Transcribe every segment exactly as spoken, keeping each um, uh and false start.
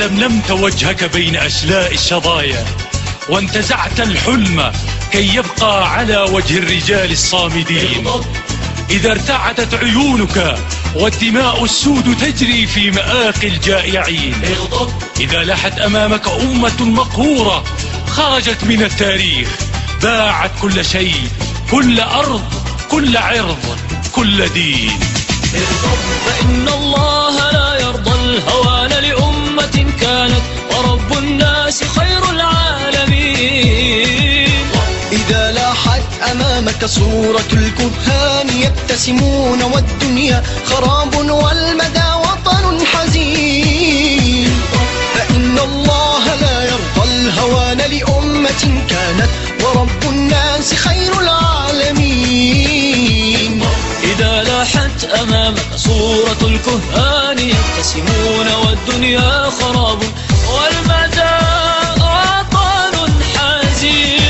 ولملمت وجهك بين أشلاء الشظايا، وانتزعت الحلم كي يبقى على وجه الرجال الصامدين. إذا ارتعدت عيونك والدماء السود تجري في مآقي الجائعين، إذا لحت أمامك أمة مقهورة خرجت من التاريخ، باعت كل شيء، كل أرض، كل عرض، كل دين. فإن الله لا يرضى الهوان لأمة كانت ورب الناس خير العالمين. إذا لاحت أمامك صورة الكهان يبتسمون والدنيا خراب والمدى وطن حزين، فإن الله لا يرضى الهوان لأمة كانت ورب الناس خير العالمين. إذا لاحت أمامك صورة الكهان يبتسمون والدنيا خراب والمدى وطن حزين.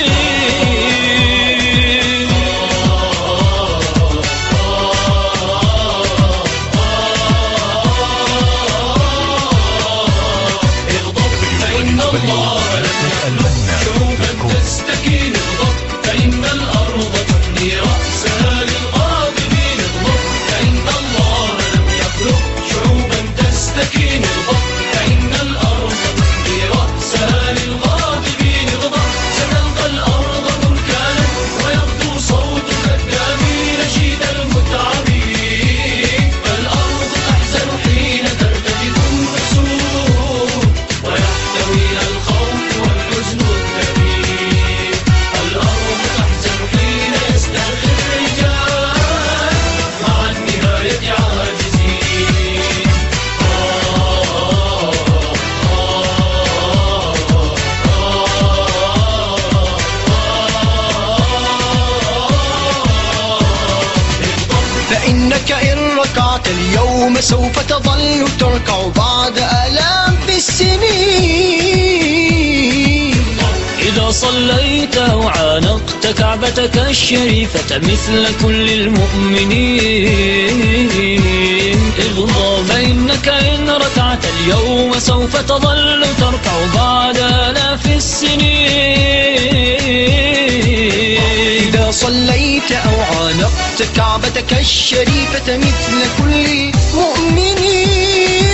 فإن الله شعوبا تستكين اغضب، فإن الأرض تبني رأسها للغاضبين اغضب، فإن الله لم يخلق شعوبا تستكين اغضب، فإن الأرض تبني رأسها للغاضبين اغضب. ستلقى الأرض بركانا ويغدو صوتك الدامي نشيد المتعبين، فالأرض تحزن حين ترتجف النسور ويحتويها الخوف والحزن الدميم. الأرض تحزن حين يسترخي الرجال مع النهاية عاجزين. فإنك إن ركعت اليوم سوف تظل تركع بعد آلاف السنين. إذا صليت وعانقت كعبتك الشريفة مثل كل المؤمنين اغضب، فإنك إن ركعت اليوم سوف تظل تركع بعد آلاف السنين. إذا صليت أو عانقت كعبتك الشريفة مثل كل مؤمنين.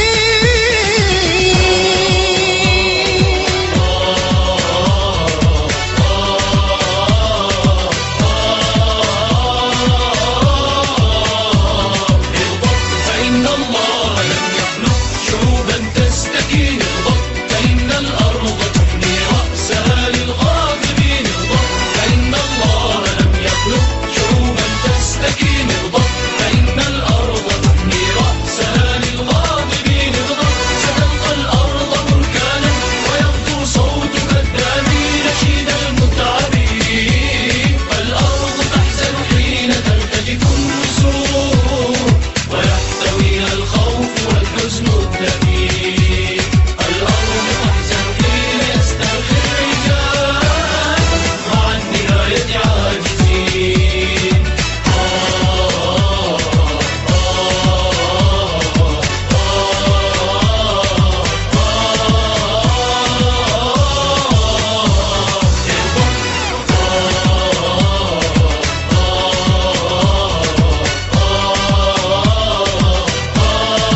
فإن الله لم يخلق شعوبا تستكين اغضب، فإن الأرض تبني رأسها للغاضبين اغضب، فإن الله لم يخلق شعوبا تستكين اغضب، فإن الأرض تبني رأسها للغاضبين اغضب. ستلقى الأرض بركانا ويغدو صوتك الدامي نشيد المتعبين، فالأرض تحزن حين ترتجف النسور ويحتويها الخوف والحزن الدميم. الأرض تحزن حين يسترخي الرجال مع النهاية عاجزين.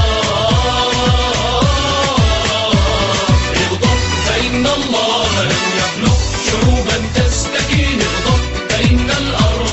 فإن الله لم